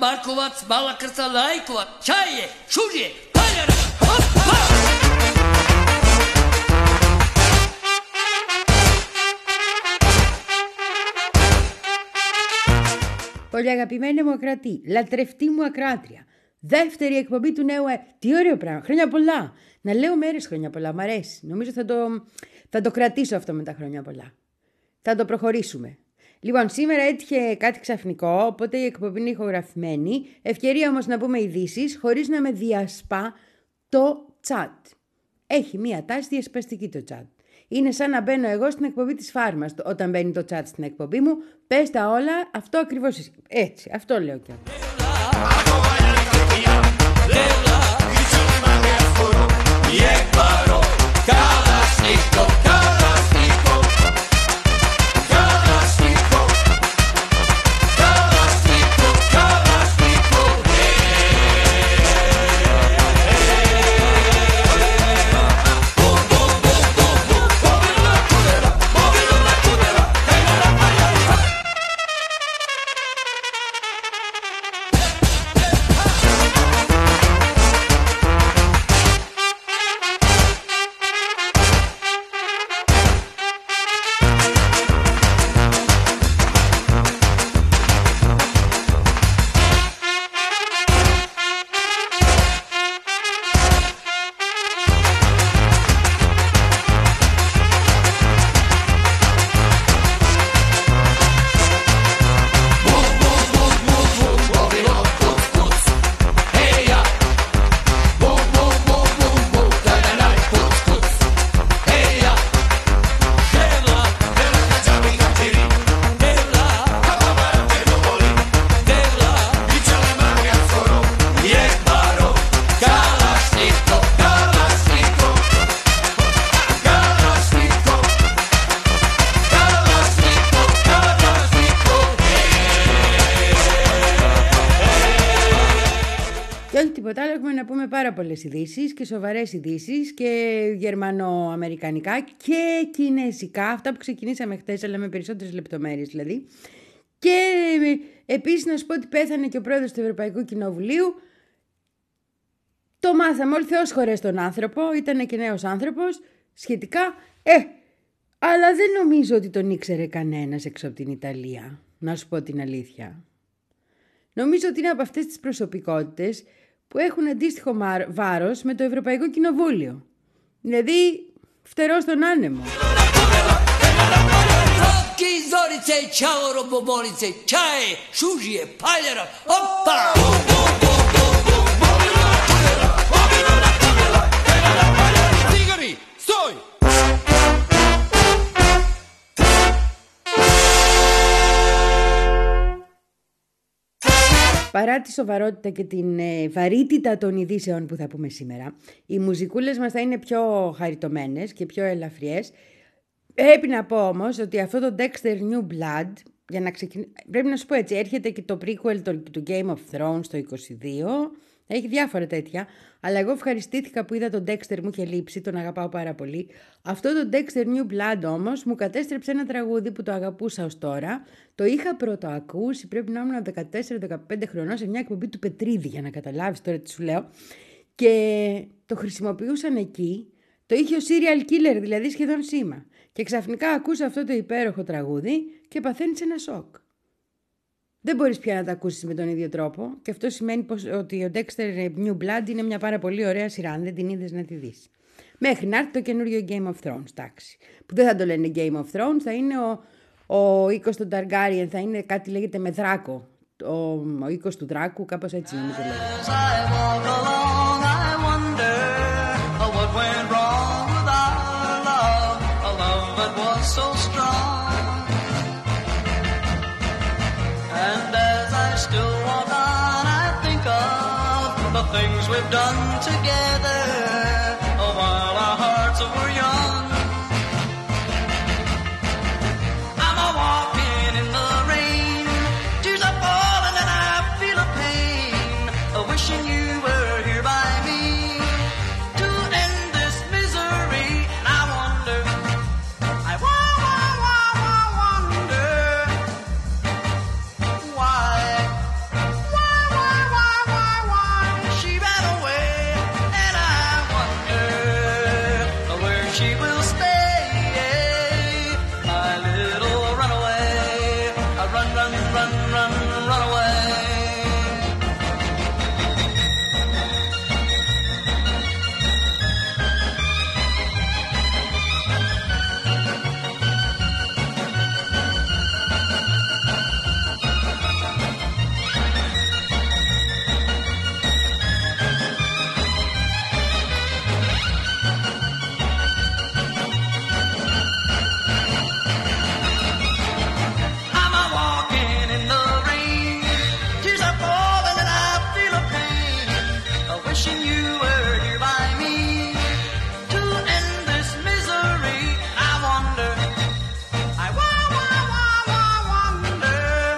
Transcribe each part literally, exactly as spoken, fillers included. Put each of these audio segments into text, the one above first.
Markovac, Malakrca, Lajkovac, Čaje, Šužje, Paljara, hoppa! Πολύ αγαπημένη μου ακροατή, λατρευτή μου ακροάτρια. Δεύτερη εκπομπή του νέου. Ε... Τι ωραίο πράγμα. Χρόνια πολλά. Να λέω μέρες χρόνια πολλά. Μ' αρέσει. Νομίζω θα το, θα το κρατήσω αυτό με τα χρόνια πολλά. Θα το προχωρήσουμε. Λοιπόν, σήμερα έτυχε κάτι ξαφνικό, οπότε η εκπομπή είναι ηχογραφημένη. Ευκαιρία όμως να πούμε ειδήσεις χωρίς να με διασπά το chat. Έχει μία τάση διασπαστική το chat. Είναι σαν να μπαίνω εγώ στην εκπομπή της Φάρμας όταν μπαίνει το chat στην εκπομπή μου. Πες τα όλα, αυτό ακριβώς έτσι. Αυτό λέω κι εγώ. Να πούμε πάρα πολλές ειδήσεις και σοβαρές ειδήσεις και γερμανοαμερικανικά και κινέζικα, αυτά που ξεκινήσαμε χτες αλλά με περισσότερες λεπτομέρειες δηλαδή. Και επίσης να σου πω ότι πέθανε και ο πρόεδρος του Ευρωπαϊκού Κοινοβουλίου. Το μάθαμε όλοι, Θεός χωρές τον άνθρωπο, ήταν και νέος άνθρωπος σχετικά, ε, αλλά δεν νομίζω ότι τον ήξερε κανένας έξω από την Ιταλία, να σου πω την αλήθεια. Νομίζω ότι είναι από αυτές τις προσωπικότητες που έχουν αντίστοιχο βάρος με το Ευρωπαϊκό Κοινοβούλιο. Δηλαδή, φτερό στον άνεμο. Παρά τη σοβαρότητα και την ε, βαρύτητα των ειδήσεων που θα πούμε σήμερα, οι μουζικούλες μας θα είναι πιο χαριτωμένες και πιο ελαφριές. Πρέπει να πω όμως ότι αυτό το Dexter New Blood, για να ξεκιν... πρέπει να σου πω έτσι, έρχεται και το prequel του Game of Thrones το είκοσι δύο, έχει διάφορα τέτοια, αλλά εγώ ευχαριστήθηκα που είδα τον Dexter, μου είχε λείψει, τον αγαπάω πάρα πολύ. Αυτό το Dexter New Blood όμως μου κατέστρεψε ένα τραγούδι που το αγαπούσα ως τώρα. Το είχα πρωτοακούσει, πρέπει να ήμουν δεκατέσσερα δεκαπέντε χρονών, σε μια εκπομπή του Πετρίδη, για να καταλάβεις τώρα τι σου λέω. Και το χρησιμοποιούσαν εκεί, το είχε ο serial killer, δηλαδή σχεδόν σήμα. Και ξαφνικά ακούσα αυτό το υπέροχο τραγούδι και παθαίνεις ένα σοκ. Δεν μπορείς πια να τα ακούσεις με τον ίδιο τρόπο και αυτό σημαίνει πως, ότι ο Dexter New Blood είναι μια πάρα πολύ ωραία σειρά, αν δεν την είδες να τη δεις. Μέχρι να έρθει το καινούριο Game of Thrones, τάξη. Που δεν θα το λένε Game of Thrones, θα είναι ο, ο οίκος του Targaryen, θα είναι κάτι λέγεται με δράκο. Ο, ο οίκος του δράκου, κάπως έτσι νομίζω λέγεται. Things we've done together, oh, while our hearts were young. I'm a walking in the rain, tears are falling and I feel a pain, wishing you were here by me to end this misery. And I wonder, I wonder why, why, why. wishing you were here by me to end this misery. I wonder, I wa- wa- wa- wa- wonder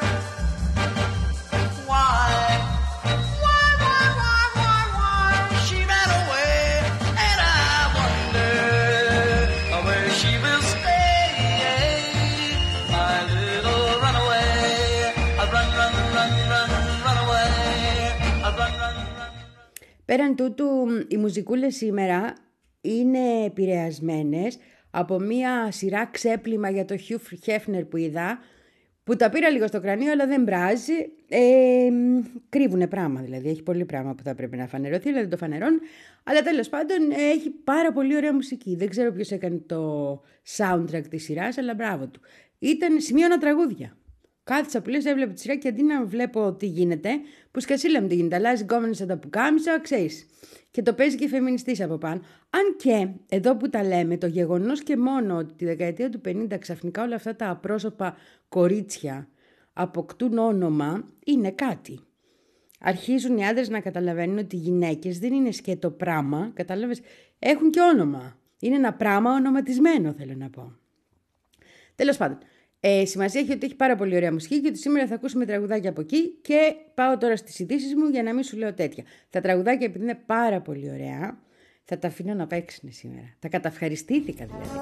why, why, why, why, why, why she ran away, and I wonder where she will stay, my little runaway. I run, run, run, run, run away. I run, run, run. Πέραν τούτου, οι μουζικούλες σήμερα είναι επηρεασμένες από μία σειρά ξέπλυμα για το Χιου Χέφνερ που είδα, που τα πήρα λίγο στο κρανίο, αλλά δεν μπράζει. Ε, κρύβουνε πράγμα, δηλαδή. Έχει πολύ πράγμα που θα πρέπει να φανερωθεί, αλλά δεν το φανερώνουν. Αλλά τέλος πάντων έχει πάρα πολύ ωραία μουσική. Δεν ξέρω ποιος έκανε το soundtrack της σειράς, αλλά μπράβο του. Ήταν σημείωνα τραγούδια. Κάθισα που λες, έβλεπα τη σειρά και αντί να βλέπω τι γίνεται, που σκασίλα μου τι γίνεται. Αλλάζει γκόμενες σαν τα πουκάμισα, ξέρεις. Και το παίζει και φεμινιστής από πάνω. Αν και, εδώ που τα λέμε, το γεγονός και μόνο ότι τη δεκαετία του πενήντα ξαφνικά όλα αυτά τα απρόσωπα κορίτσια αποκτούν όνομα, είναι κάτι. Αρχίζουν οι άντρες να καταλαβαίνουν ότι οι γυναίκες δεν είναι σκέτο πράμα, κατάλαβες, έχουν και όνομα. Είναι ένα πράμα ονοματισμένο, θέλω να πω. Τέλος πάντων. Ε, σημασία έχει ότι έχει πάρα πολύ ωραία μουσική και ότι σήμερα θα ακούσουμε τραγουδάκια από εκεί και πάω τώρα στις ειδήσεις μου για να μην σου λέω τέτοια. Τα τραγουδάκια επειδή είναι πάρα πολύ ωραία θα τα αφήνω να παίξουν σήμερα. Τα καταυχαριστήθηκα δηλαδή.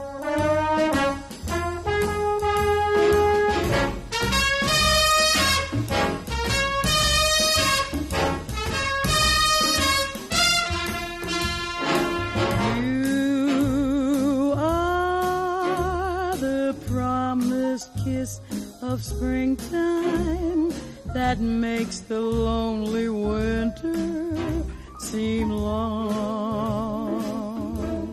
Kiss of springtime that makes the lonely winter seem long.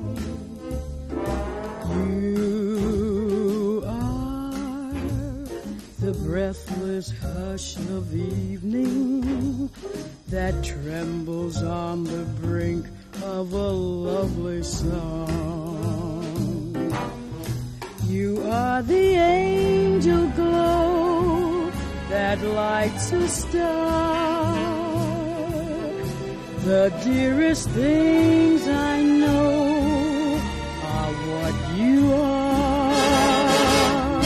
You are the breathless hush of evening that trembles on the brink of a lovely song. You are the angel glow that lights a star. The dearest things I know are what you are.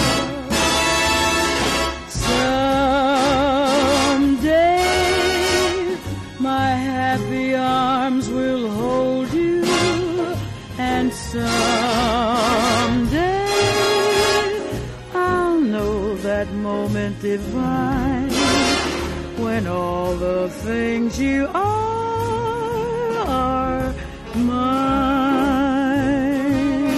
Someday my happy arms will hold you, and someday that moment divine when all the things you are are mine.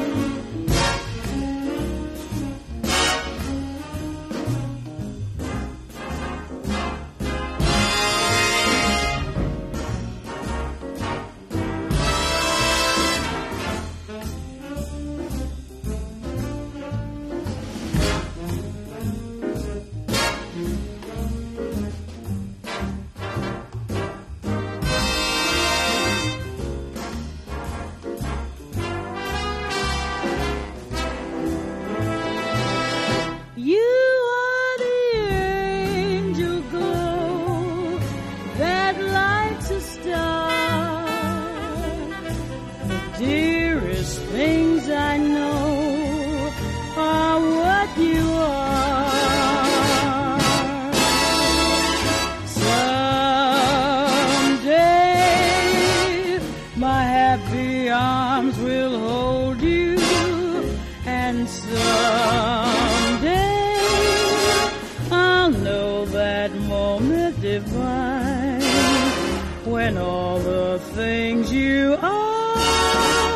When all the things you are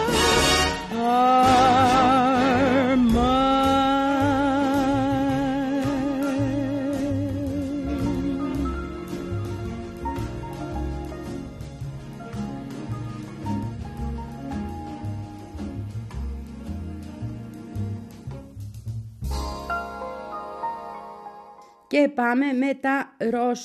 are Και πάμε με τα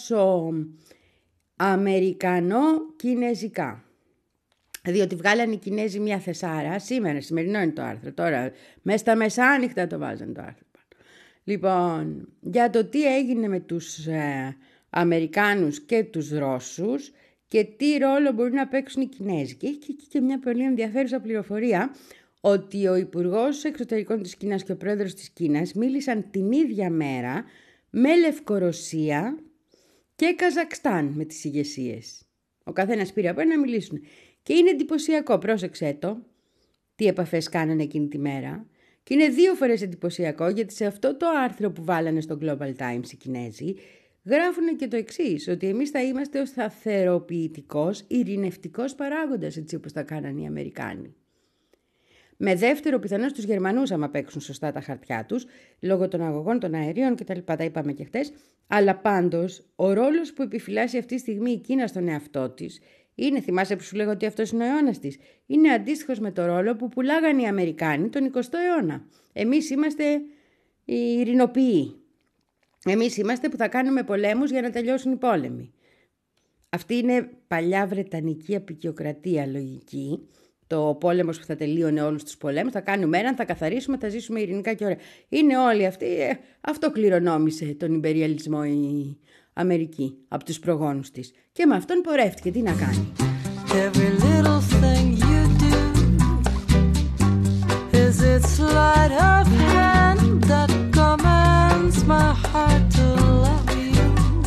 Ρώσο-Αμερικανό-Κινέζικα. Διότι βγάλανε οι Κινέζοι μια θεσάρα, σήμερα, σημερινό είναι το άρθρο, τώρα μέσα στα μεσάνυχτα το βάζανε το άρθρο. Λοιπόν, για το τι έγινε με τους ε, Αμερικάνους και τους Ρώσους και τι ρόλο μπορούν να παίξουν οι Κινέζοι. Και έχει και, και μια πολύ ενδιαφέρουσα πληροφορία ότι ο Υπουργός Εξωτερικών της Κίνας και ο Πρόεδρος της Κίνας μίλησαν την ίδια μέρα με Λευκορωσία και Καζακστάν με τις ηγεσίες. Ο καθένας πήρε από ένα να μιλήσουν. Και είναι εντυπωσιακό, πρόσεξέ το, τι επαφές κάνανε εκείνη τη μέρα. Και είναι δύο φορές εντυπωσιακό, γιατί σε αυτό το άρθρο που βάλανε στο Global Times οι Κινέζοι γράφουν και το εξής, ότι εμείς θα είμαστε ο σταθεροποιητικός, ειρηνευτικός παράγοντας, έτσι όπως τα κάνανε οι Αμερικάνοι. Με δεύτερο πιθανώς τους Γερμανούς, άμα παίξουν σωστά τα χαρτιά τους, λόγω των αγωγών των αερίων κτλ. Τα είπαμε και χτες. Αλλά πάντως, ο ρόλος που επιφυλάσσει αυτή τη στιγμή η Κίνα στον εαυτό της είναι, θυμάσαι που σου λέγω ότι αυτός είναι ο αιώνας της, είναι αντίστοιχος με το ρόλο που πουλάγαν οι Αμερικάνοι τον εικοστό αιώνα. Εμείς είμαστε οι ειρηνοποιοί. Εμείς είμαστε που θα κάνουμε πολέμους για να τελειώσουν οι πόλεμοι. Αυτή είναι παλιά βρετανική απεικιοκρατία λογική. Το πόλεμος που θα τελείωνε όλους τους πολέμους, θα κάνουμε έναν, θα καθαρίσουμε, θα ζήσουμε ειρηνικά και ωραία. Είναι όλοι αυτοί, ε, αυτό κληρονόμησε τον ιμπεριαλισμό η Αμερική από τους προγόνους της. Και με αυτόν πορεύτηκε, τι να κάνει. Every little thing you do is its sleight of hand that commands my heart to love you.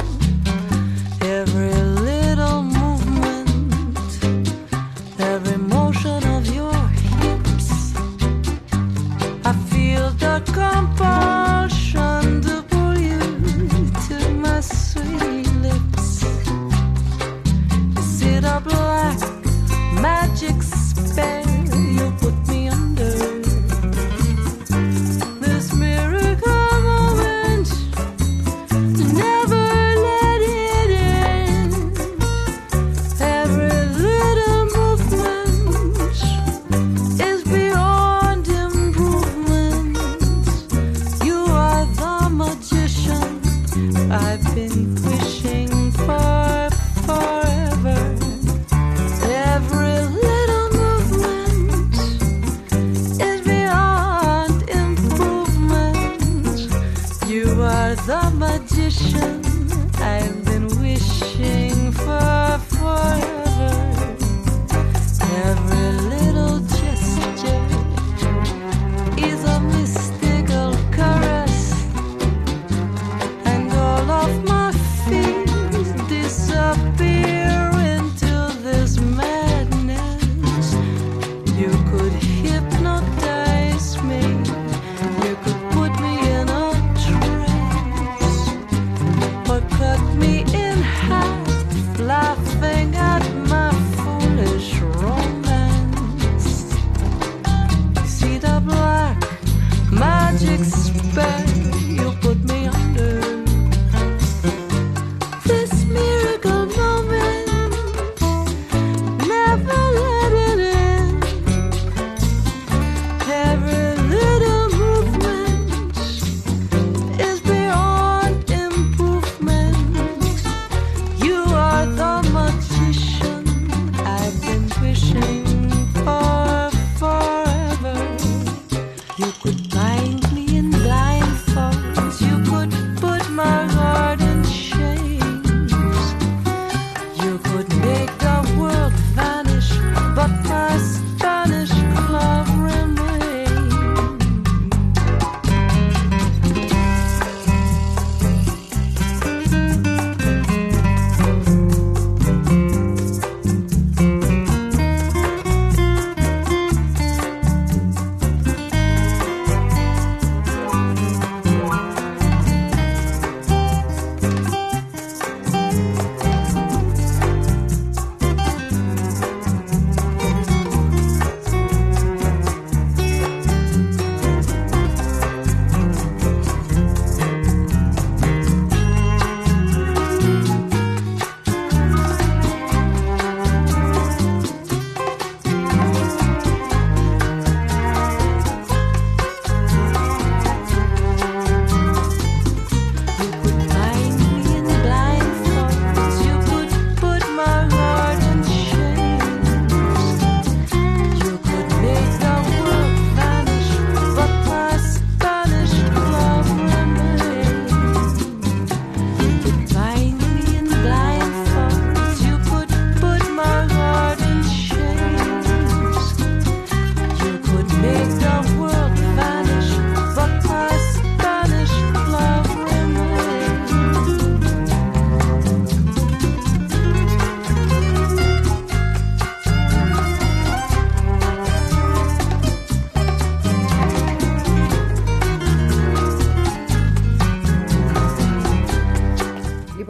Every little movement, every motion of your hips, I feel the compulsion to pull you to my sweet lips. Is it a black magic spell you put me under?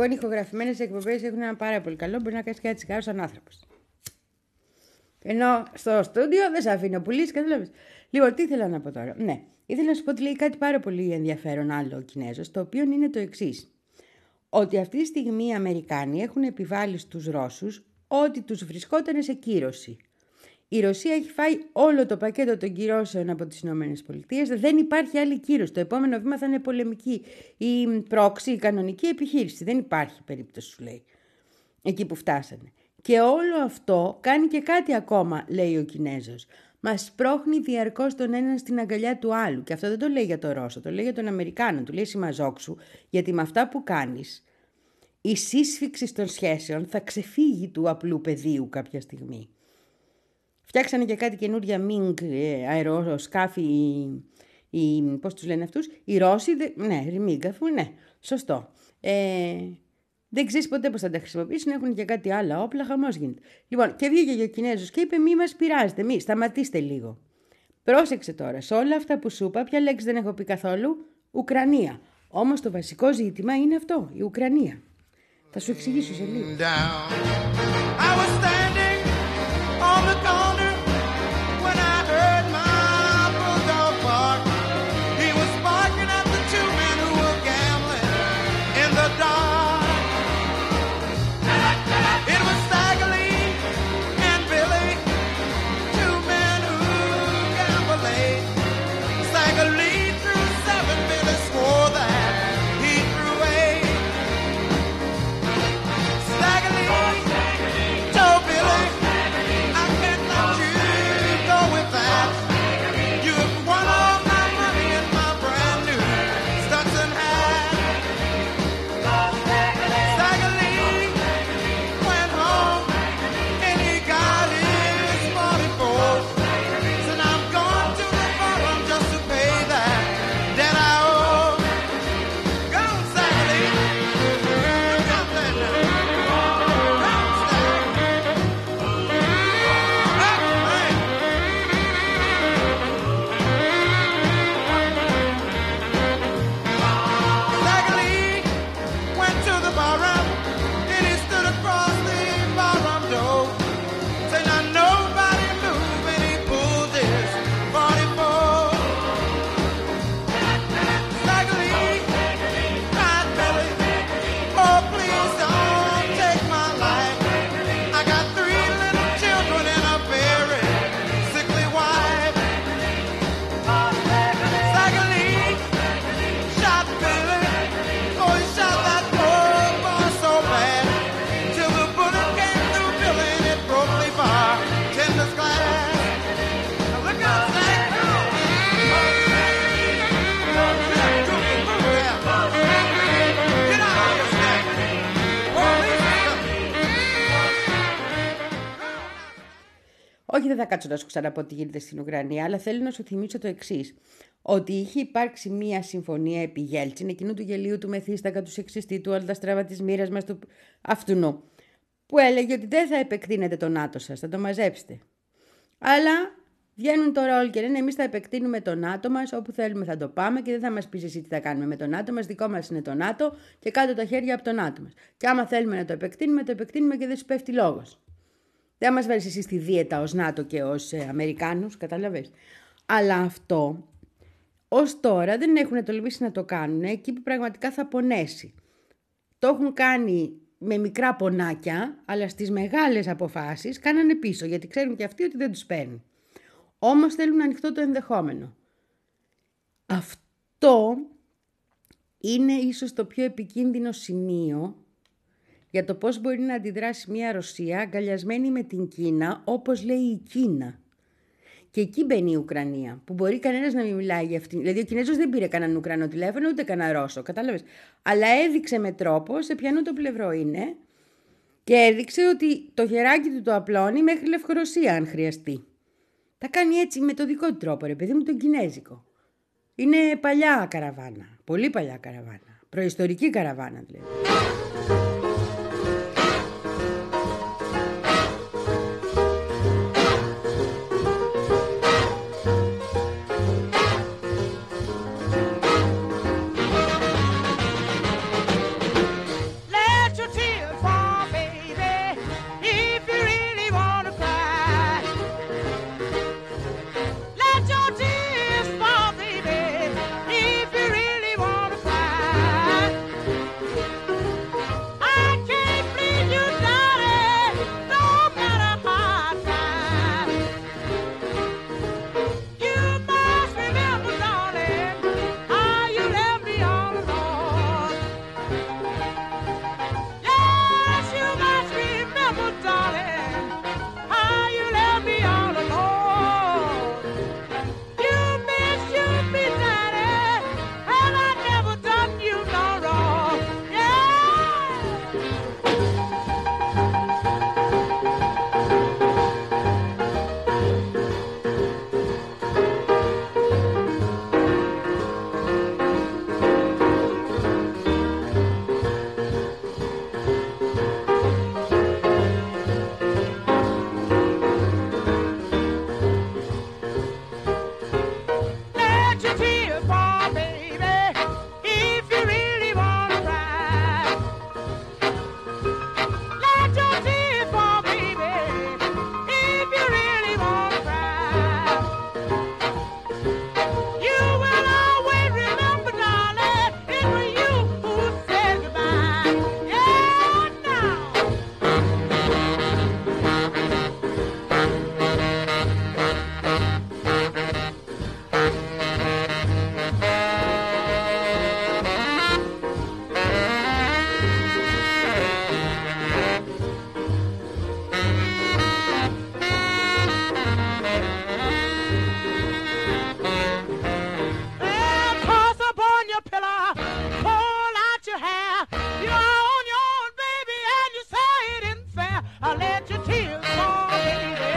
Λοιπόν, οι ηχογραφημένες εκπομπές έχουν ένα πάρα πολύ καλό. Μπορεί να κάνεις και ένα τσιγάρο σαν άνθρωπος. Ενώ στο στούντιο δεν σε αφήνει ο πουλής, καταλάβεις. Λοιπόν, τι ήθελα να πω τώρα. Ναι, ήθελα να σου πω ότι λέει κάτι πάρα πολύ ενδιαφέρον άλλο ο Κινέζος, το οποίο είναι το εξής. Ότι αυτή τη στιγμή οι Αμερικάνοι έχουν επιβάλει στους Ρώσους ότι τους βρισκόταν σε κύρωση. Η Ρωσία έχει φάει όλο το πακέτο των κυρώσεων από τις ΗΠΑ. Δεν υπάρχει άλλη κύρωση. Το επόμενο βήμα θα είναι πολεμική ή πρόξη, η κανονική επιχείρηση. Δεν υπάρχει περίπτωση, σου λέει. Εκεί που φτάσανε. Και όλο αυτό κάνει και κάτι ακόμα, λέει ο Κινέζος. Μας σπρώχνει διαρκώς τον έναν στην αγκαλιά του άλλου. Και αυτό δεν το λέει για τον Ρώσο, το λέει για τον Αμερικάνο. Του λέει συμμαζόξου, γιατί με αυτά που κάνεις, η σύσφυξη των σχέσεων θα ξεφύγει του απλού πεδίου κάποια στιγμή. Φτιάξανε και κάτι καινούρια Μινγκ αεροσκάφη, οι, οι, πώς τους λένε αυτούς, οι Ρώσοι, δε, ναι, Μινγκ, αφού ναι, σωστό. Ε, δεν ξέρεις ποτέ πώς θα τα χρησιμοποιήσουν, έχουν και κάτι άλλα όπλα, χαμός γίνεται. Λοιπόν, και βγήκε και ο Κινέζος και είπε μη μας πειράζετε, μη, σταματήστε λίγο. Πρόσεξε τώρα, σε όλα αυτά που σου είπα, ποια λέξη δεν έχω πει καθόλου, Ουκρανία. Όμως το βασικό ζήτημα είναι αυτό, η Ουκρανία. Θα σου εξηγήσω σε λίγο. On the corner, when I heard my bulldog bark, he was barking at the two men who were gambling in the dark. It was Stagger Lee and Billy, two men who gamble late. Stagger Lee threw seven, Billy swore that he threw eight. Stagger Lee told Billy, Όχι, δεν θα κάτσω να σου ξαναπώ τι γίνεται στην Ουκρανία, αλλά θέλω να σου θυμίσω το εξής. Ότι είχε υπάρξει μία συμφωνία επί Γέλτσιν, εκείνου του γελίου του Μεθύστακα, του σεξιστή, του όλα τα στραβά της μοίρας μας, του αυτουνού, που έλεγε ότι δεν θα επεκτείνετε το ΝΑΤΟ σας, θα το μαζέψετε. Αλλά βγαίνουν τώρα όλοι και λένε εμείς θα επεκτείνουμε το ΝΑΤΟ μας, όπου θέλουμε θα το πάμε και δεν θα μας πεις εσύ τι θα κάνουμε με το ΝΑΤΟ μας, δικό μας είναι το ΝΑΤΟ και κάτω τα χέρια από το ΝΑΤΟ μας. Και άμα θέλουμε να το επεκτείνουμε, το επεκτείνουμε και δεν σου πέφτει λόγος. Δεν μας βάλεις εσύ στη δίαιτα ως ΝΑΤΟ και ως ε, Αμερικάνους, καταλαβες. Αλλά αυτό, ως τώρα δεν έχουν τολμήσει να το κάνουν εκεί που πραγματικά θα πονέσει. Το έχουν κάνει με μικρά πονάκια, αλλά στις μεγάλες αποφάσεις κάνανε πίσω, γιατί ξέρουν και αυτοί ότι δεν τους παίρνει. Όμως θέλουν ανοιχτό το ενδεχόμενο. Αυτό είναι ίσως το πιο επικίνδυνο σημείο για το πώς μπορεί να αντιδράσει μια Ρωσία αγκαλιασμένη με την Κίνα, όπως λέει η Κίνα. Και εκεί μπαίνει η Ουκρανία, που μπορεί κανένας να μην μιλάει για αυτήν. Δηλαδή, ο Κινέζος δεν πήρε κανέναν Ουκρανό τηλέφωνο, ούτε κανένα Ρώσο, κατάλαβες. Αλλά έδειξε με τρόπο σε ποιανού το πλευρό είναι και έδειξε ότι το χεράκι του το απλώνει μέχρι Λευκορωσία, αν χρειαστεί. Τα κάνει έτσι με το δικό του τρόπο, ρε παιδί μου, τον Κινέζικο. Είναι παλιά καραβάνα, πολύ παλιά καραβάνα, προϊστορική καραβάνα δηλαδή. Let I'll let your tears fall, baby.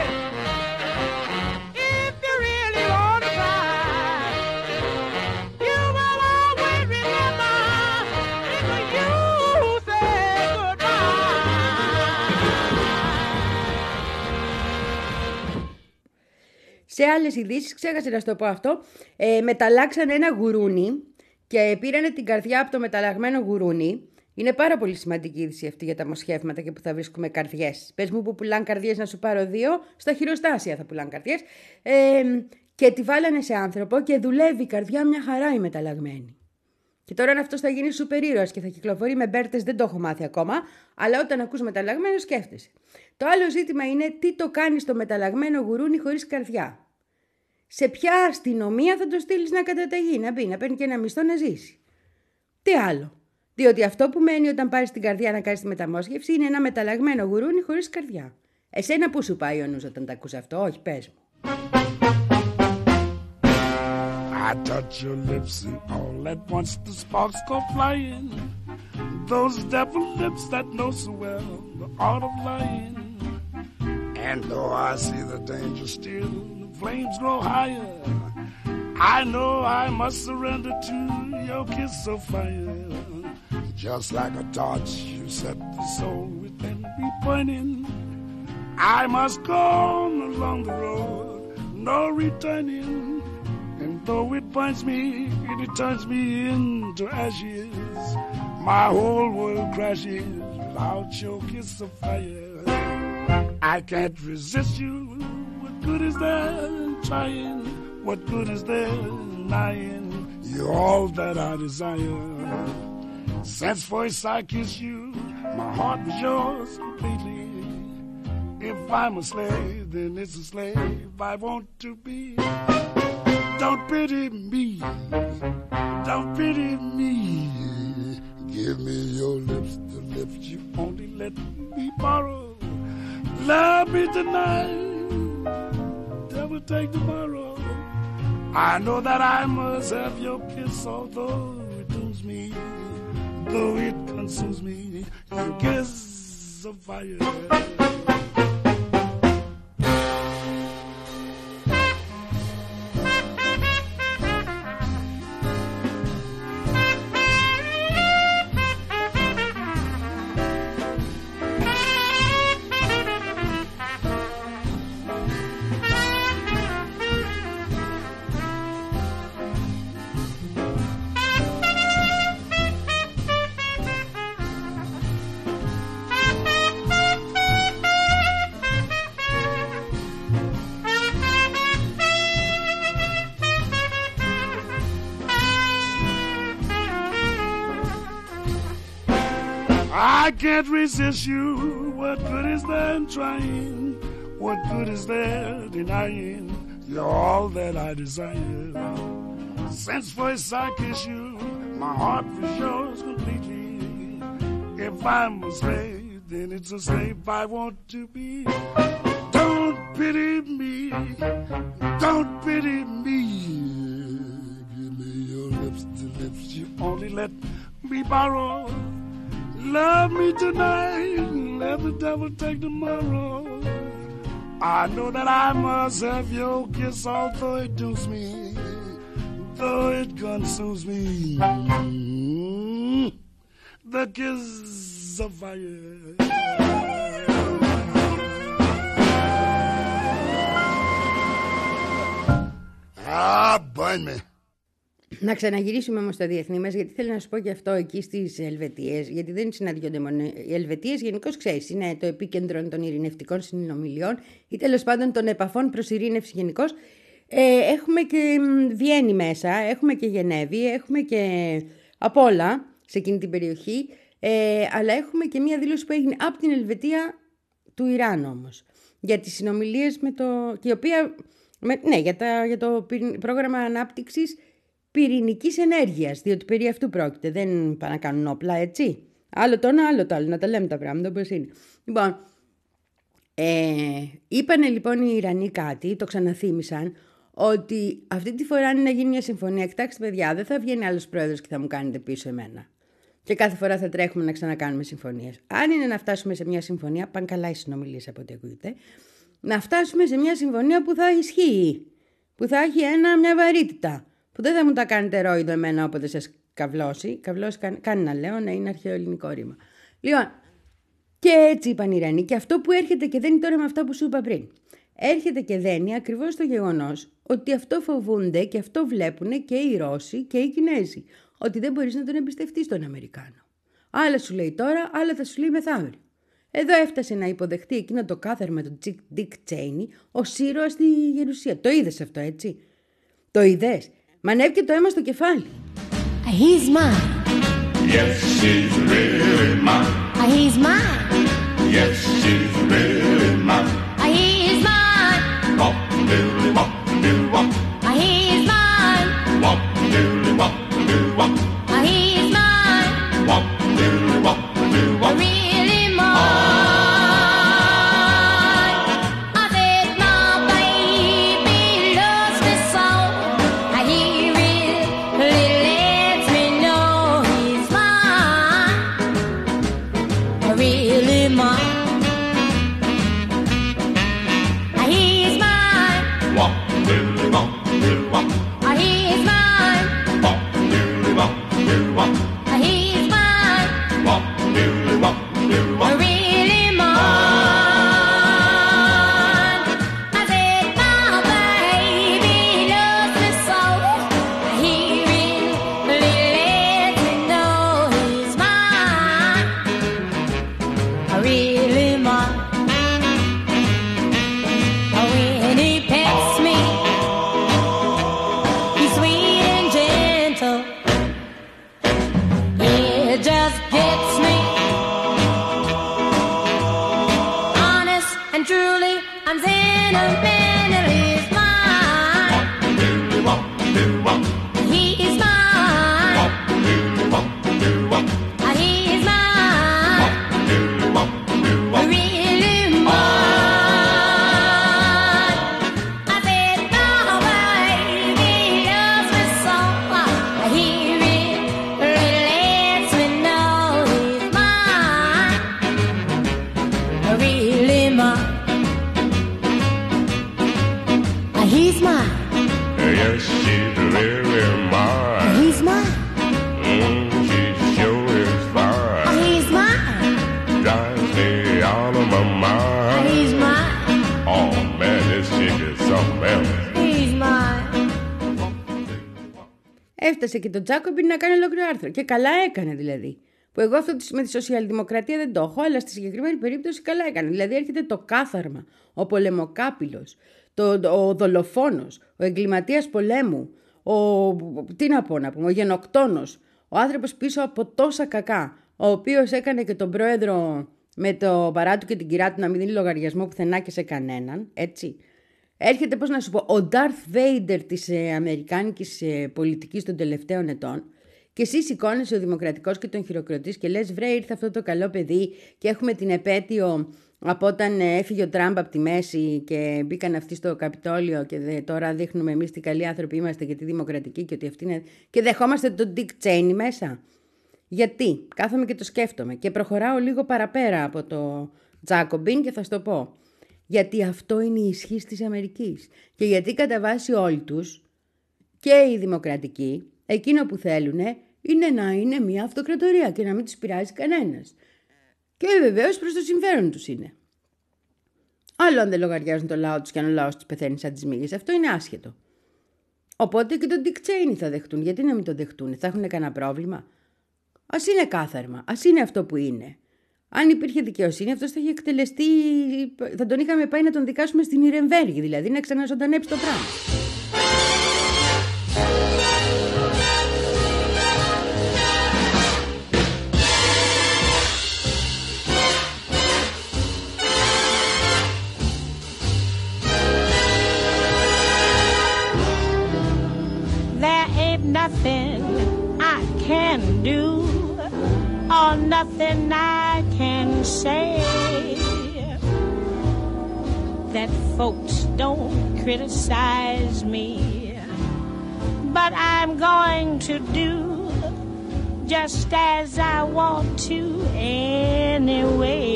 If you really want to cry, you will always remember it's for you who said goodbye. Σε άλλες ειδήσεις, ξέχασα να σου το πω αυτό, ε, μεταλλάξαν ένα γουρούνι και πήρανε την καρδιά από το μεταλλαγμένο γουρούνι. Είναι πάρα πολύ σημαντική είδηση αυτή για τα μοσχεύματα και που θα βρίσκουμε καρδιές. Πες μου που πουλάνε καρδιές να σου πάρω δύο, στα χειροστάσια θα πουλάνε καρδιές. Ε, και τη βάλανε σε άνθρωπο και δουλεύει η καρδιά μια χαρά η μεταλλαγμένη. Και τώρα αν αυτός θα γίνει σούπερ ήρωας και θα κυκλοφορεί με μπέρτες, δεν το έχω μάθει ακόμα, αλλά όταν ακούς μεταλλαγμένο σκέφτεσαι. Το άλλο ζήτημα είναι τι το κάνει στο μεταλλαγμένο γουρούνι χωρίς καρδιά. Σε ποια αστυνομία θα το στείλεις να καταταγεί, να μπει, να παίρνει και ένα μισθό να ζήσει. Τι άλλο. Διότι αυτό που μένει όταν πάρεις την καρδιά να κάνεις τη μεταμόσχευση είναι ένα μεταλλαγμένο γουρούνι χωρίς καρδιά. Εσένα πού σου πάει ο νους όταν τα ακούς αυτό, όχι πες μου. I touch your lips and all at once the sparks go flying. Those devil lips that know so well the art of lying. And though I see the danger still, the flames grow higher. I know I must surrender to your kiss of fire. Just like a torch, you set the soul within me burning. I must go on along the road, no returning. And though it burns me, it turns me into ashes. My whole world crashes without your kiss of fire. I can't resist you. What good is there in trying? What good is there in denying? You're all that I desire. Since first I kissed you, my heart was yours completely. If I'm a slave, then it's a slave I want to be. Don't pity me, don't pity me. Give me your lips, the lips you only let me borrow. Love me tonight, never take tomorrow. I know that I must have your kiss, although it dooms me, though it consumes me. Your kiss of fire. I can't resist you. What good is there in trying? What good is there denying? You're all that I desire. Since first I kissed you, my heart was yours completely. If I'm a slave, then it's a slave I want to be. Don't pity me. Don't pity me. Give me your lips, the lips you only let me borrow. Love me tonight, let the devil take tomorrow. I know that I must have your kiss, although it dooms me, though it consumes me. The kiss of fire. Ah, burn me. Να ξαναγυρίσουμε όμως στα διεθνή μας, γιατί θέλω να σου πω και αυτό εκεί στις Ελβετίες, γιατί δεν συναντιόνται μόνο. Οι Ελβετίες γενικώς ξέρεις, είναι το επίκεντρο των ειρηνευτικών συνομιλιών ή τέλος πάντων των επαφών προς ειρήνευση γενικώς. Ε, έχουμε και Βιέννη μέσα, έχουμε και Γενέβη, έχουμε και απ' όλα σε εκείνη την περιοχή, ε, αλλά έχουμε και μία δήλωση που έγινε από την Ελβετία του Ιράν όμως, για τις συνομιλίες με το... και η οποία, με, ναι, για, τα, για το πρόγραμμα ανάπτυξης πυρηνικής ενέργειας, διότι περί αυτού πρόκειται. Δεν πάνε να κάνουν όπλα, έτσι. Άλλο το ένα, άλλο το άλλο. Να τα λέμε τα πράγματα όπως είναι. Λοιπόν, ε, είπανε λοιπόν οι Ιρανοί κάτι, το ξαναθύμισαν, ότι αυτή τη φορά είναι να γίνει μια συμφωνία. Κοιτάξτε, παιδιά, δεν θα βγαίνει άλλος πρόεδρος και θα μου κάνετε πίσω εμένα. Και κάθε φορά θα τρέχουμε να ξανακάνουμε συμφωνίες. Αν είναι να φτάσουμε σε μια συμφωνία, πάνε καλά οι συνομιλίες από ό,τι ακούγεται, να φτάσουμε σε μια συμφωνία που θα ισχύει, που θα έχει ένα, μια βαρύτητα, που δεν θα μου τα κάνετε ρόιδο εμένα όποτε σας καυλώσει. Καυλώσει κάνει, κάνει να λέω, να είναι αρχαίο ελληνικό ρήμα. Λοιπόν, και έτσι είπαν οι Ιρανοί. Και αυτό που έρχεται και δένει τώρα με αυτά που σου είπα πριν. Έρχεται και δένει ακριβώς το γεγονός ότι αυτό φοβούνται και αυτό βλέπουν και οι Ρώσοι και οι Κινέζοι. Ότι δεν μπορείς να τον εμπιστευτείς τον Αμερικάνο. Άλλα σου λέει τώρα, άλλα θα σου λέει μεθαύριο. Εδώ έφτασε να υποδεχτεί εκείνο το κάθαρμα του Dick Cheney ως ήρωα στη Γερουσία. Το είδες αυτό, έτσι? Το είδες? Μ' ανέβηκε το αίμα στο κεφάλι. He's mine. Yes, she's really mine. He's mine. Yes, she's really mine. He's mine. Wop, doodly, wop, doodly, wop. He's mine. Wop, doodly, wop, doodly, wop. He's mine. Wop, doodly, wop, doodly, wop. Really mine. I said my baby loves me so. He really lets me know he's mine. Really mine. He's mine. Wop, doodly, wop, doodly, wop. He's mine. Wop, doodly, wop, doodly, wop. He's mine. Wop, doodly, wop, doodly, wop. Really mine. I said my baby loves me so. He really lets me know he's mine. Really mine. When he pets me, he's sweet and gentle. It just gets me. Honest and truly, I'm sentimentally mine. Doodly, wop, doodly, wop. He's mine. Doodly, wop, doodly, wop. He's mine. Doodly, wop, doodly, wop. Really mine. I said my baby loves me so. He really lets me know he's mine. Really mine. He's mine. Yes, she's really mine. He's mine. Mm, she sure is fine. He's mine. Drives me out of my mind. He's mine. Oh man, this chick is something else. He's mine. Έφτασε και το Τζάκομπιν να κάνει ολόκληρο άρθρο. Και καλά έκανε δηλαδή. Που εγώ αυτό με τη σοσιαλδημοκρατία δεν το έχω, αλλά στη συγκεκριμένη περίπτωση καλά έκανε. Δηλαδή έρχεται το κάθαρμα, ο πολεμοκάπηλος, το, ο δολοφόνος, ο εγκληματίας πολέμου, ο, τι να πω να πούμε, ο γενοκτόνος, ο άνθρωπος πίσω από τόσα κακά, ο οποίος έκανε και τον πρόεδρο με το παρά του και την κυρά του να μην δίνει λογαριασμό πουθενά και σε κανέναν, έτσι. Έρχεται, πώς να σου πω, ο Darth Vader της ε, αμερικάνικης ε, πολιτικής των τελευταίων ετών και εσύ σηκώνεσαι ο δημοκρατικός και τον χειροκροτείς και λες βρε ήρθε αυτό το καλό παιδί και έχουμε την επέτειο από όταν ε, έφυγε ο Τραμπ από τη μέση και μπήκαν αυτοί στο Καπιτόλιο και δε, τώρα δείχνουμε εμείς τι καλοί άνθρωποι είμαστε και τι δημοκρατικοί και ότι αυτοί είναι... και δεχόμαστε τον Dick Cheney μέσα. Γιατί, κάθομαι και το σκέφτομαι και προχωράω λίγο παραπέρα από το Τζάκομπιν και θα σου το πω. Γιατί αυτό είναι η ισχύς της Αμερικής. Και γιατί κατά βάση όλοι τους και οι δημοκρατικοί εκείνο που θέλουν είναι να είναι μια αυτοκρατορία και να μην τους πειράζει κανένας. Και βεβαίως προς το συμφέρον τους είναι. Άλλο αν δεν λογαριάζουν το λαό τους και αν ο λαός τους πεθαίνει σαν τις μύγες. Αυτό είναι άσχετο. Οπότε και τον Dick Cheney θα δεχτούν. Γιατί να μην τον δεχτούν, θα έχουν κανένα πρόβλημα. Ας είναι κάθαρμα, ας είναι αυτό που είναι. Αν υπήρχε δικαιοσύνη, αυτός θα είχε εκτελεστεί, θα τον είχαμε πάει να τον δικάσουμε στην Ιρεμβέργη, δηλαδή να ξαναζωντανέψει το πράγμα. There ain't nothing I can do or nothing I can say that folks don't criticize me, but I'm going to do just as I want to anyway,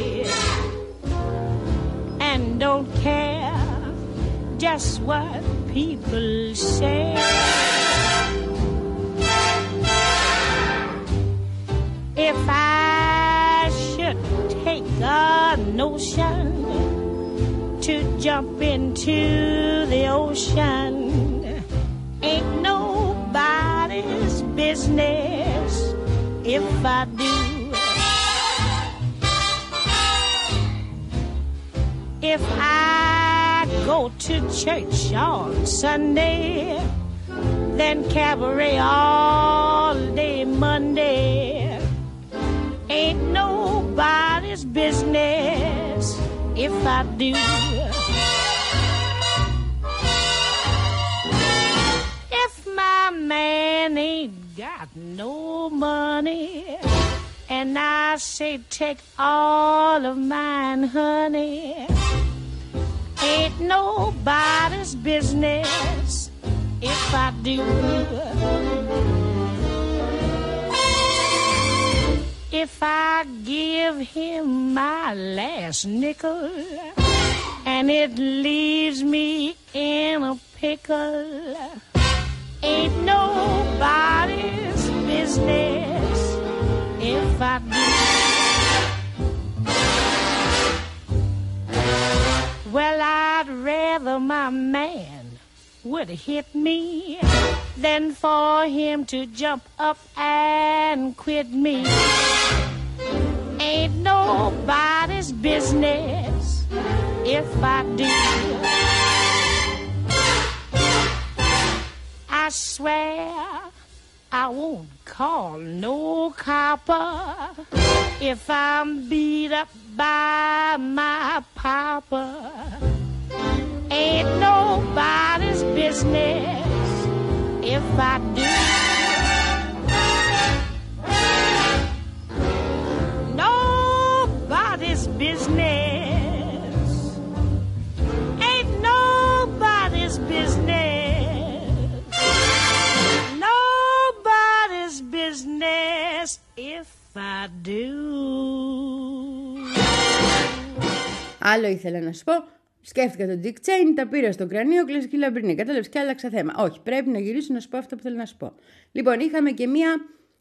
and don't care just what people say. If I should take a notion to jump into the ocean, ain't nobody's business if I do. If I go to church on Sunday, then cabaret all day Monday, ain't nobody's business if I do. If my man ain't got no money, and I say take all of mine, honey, ain't nobody's business if I do. If I give him my last nickel and it leaves me in a pickle, ain't nobody's business if I do. Well, I'd rather my man would hit me than for him to jump up and quit me. Ain't nobody's business if I do. I swear I won't call no copper if I'm beat up by my papa. Ain't nobody's business if I do. Nobody's business. Ain't nobody's business. Nobody's business if I do. Άλλο ήθελα να σου πω. Σκέφτηκα τον Dick Cheney, τα πήρα στο κρανίο, κλασική λαμπρινή. Κατάλαβες και άλλαξα θέμα. Όχι, πρέπει να γυρίσω να σου πω αυτό που θέλω να σου πω. Λοιπόν, είχαμε και μία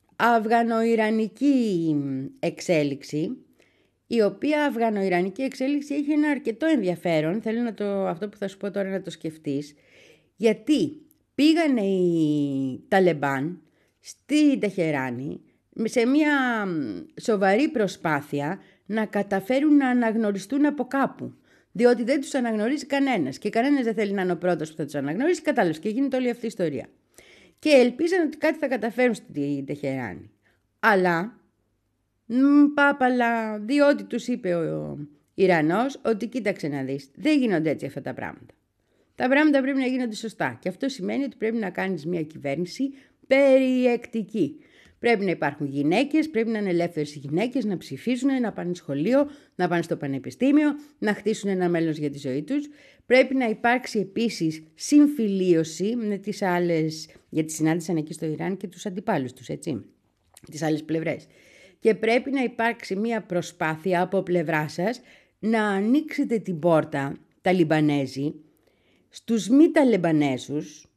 αφγανοϊρανική εξέλιξη, η οποία αφγανοϊρανική εξέλιξη έχει ένα αρκετό ενδιαφέρον. Θέλω να το, αυτό που θα σου πω τώρα να το σκεφτείς. Γιατί πήγανε οι Ταλεμπάν στη Τεχεράνη σε μία σοβαρή προσπάθεια να καταφέρουν να αναγνωριστούν από κάπου. Διότι δεν τους αναγνωρίζει κανένας και κανένας δεν θέλει να είναι ο πρώτος που θα τους αναγνωρίσει. Κατάλαβες, και γίνεται όλη αυτή η ιστορία. Και ελπίζαν ότι κάτι θα καταφέρουν στην Τεχεράνη. Αλλά, μ, πάπαλα, διότι τους είπε ο Ιρανός ότι κοίταξε να δεις, δεν γίνονται έτσι αυτά τα πράγματα. Τα πράγματα πρέπει να γίνονται σωστά και αυτό σημαίνει ότι πρέπει να κάνεις μια κυβέρνηση περιεκτική. Πρέπει να υπάρχουν γυναίκες, πρέπει να είναι ελεύθερες οι γυναίκες, να ψηφίσουν, να πάνε σχολείο, να πάνε στο πανεπιστήμιο, να χτίσουν ένα μέλλον για τη ζωή τους. Πρέπει να υπάρξει επίσης συμφιλίωση με τις άλλες, γιατί συνάντησαν εκεί στο Ιράν και τους αντιπάλους τους, έτσι, τις άλλες πλευρές. Και πρέπει να υπάρξει μια προσπάθεια από πλευρά σας να ανοίξετε την πόρτα, τα Λιμπανέζοι, στους μη Ταλεμπανέζους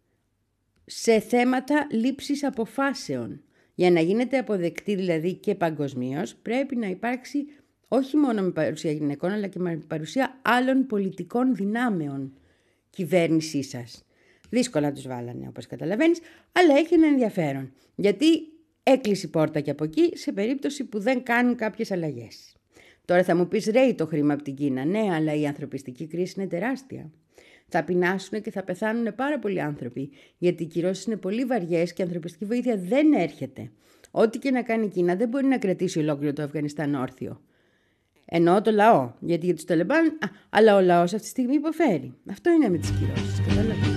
σε θέματα λήψης αποφάσεων. Για να γίνεται αποδεκτή δηλαδή και παγκοσμίως, πρέπει να υπάρξει όχι μόνο με παρουσία γυναικών, αλλά και με παρουσία άλλων πολιτικών δυνάμεων κυβέρνησή σας. Δύσκολα τους βάλανε, όπως καταλαβαίνεις, αλλά έχει ένα ενδιαφέρον. Γιατί έκλεισε η πόρτα και από εκεί σε περίπτωση που δεν κάνουν κάποιες αλλαγές. Τώρα θα μου πεις, ρέει το χρήμα από την Κίνα. Ναι, αλλά η ανθρωπιστική κρίση είναι τεράστια. Θα πεινάσουν και θα πεθάνουν πάρα πολλοί άνθρωποι, γιατί οι κυρώσεις είναι πολύ βαριές και η ανθρωπιστική βοήθεια δεν έρχεται. Ό,τι και να κάνει η Κίνα δεν μπορεί να κρατήσει ολόκληρο το Αφγανιστάν όρθιο. Εννοώ το λαό, γιατί για τους Ταλεμπάν, α, αλλά ο λαός αυτή τη στιγμή υποφέρει. Αυτό είναι με τις κυρώσεις, καταλαβαίνετε.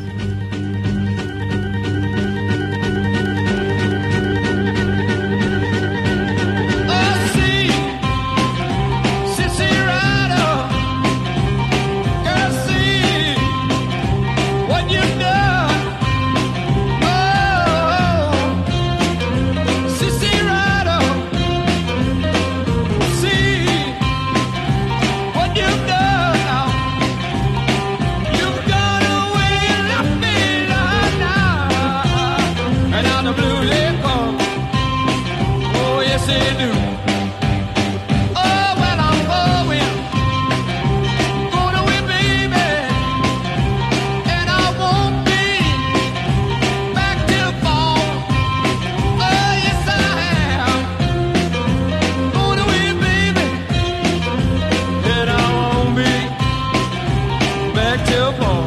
you've done now. You've gone away and left me lying now. And now the blues they come. Oh, yes they do. Oh, well, I'm going, going away, baby. And I won't be back till fall. Oh, yes, I am. Going away, baby. And I won't be back till fall.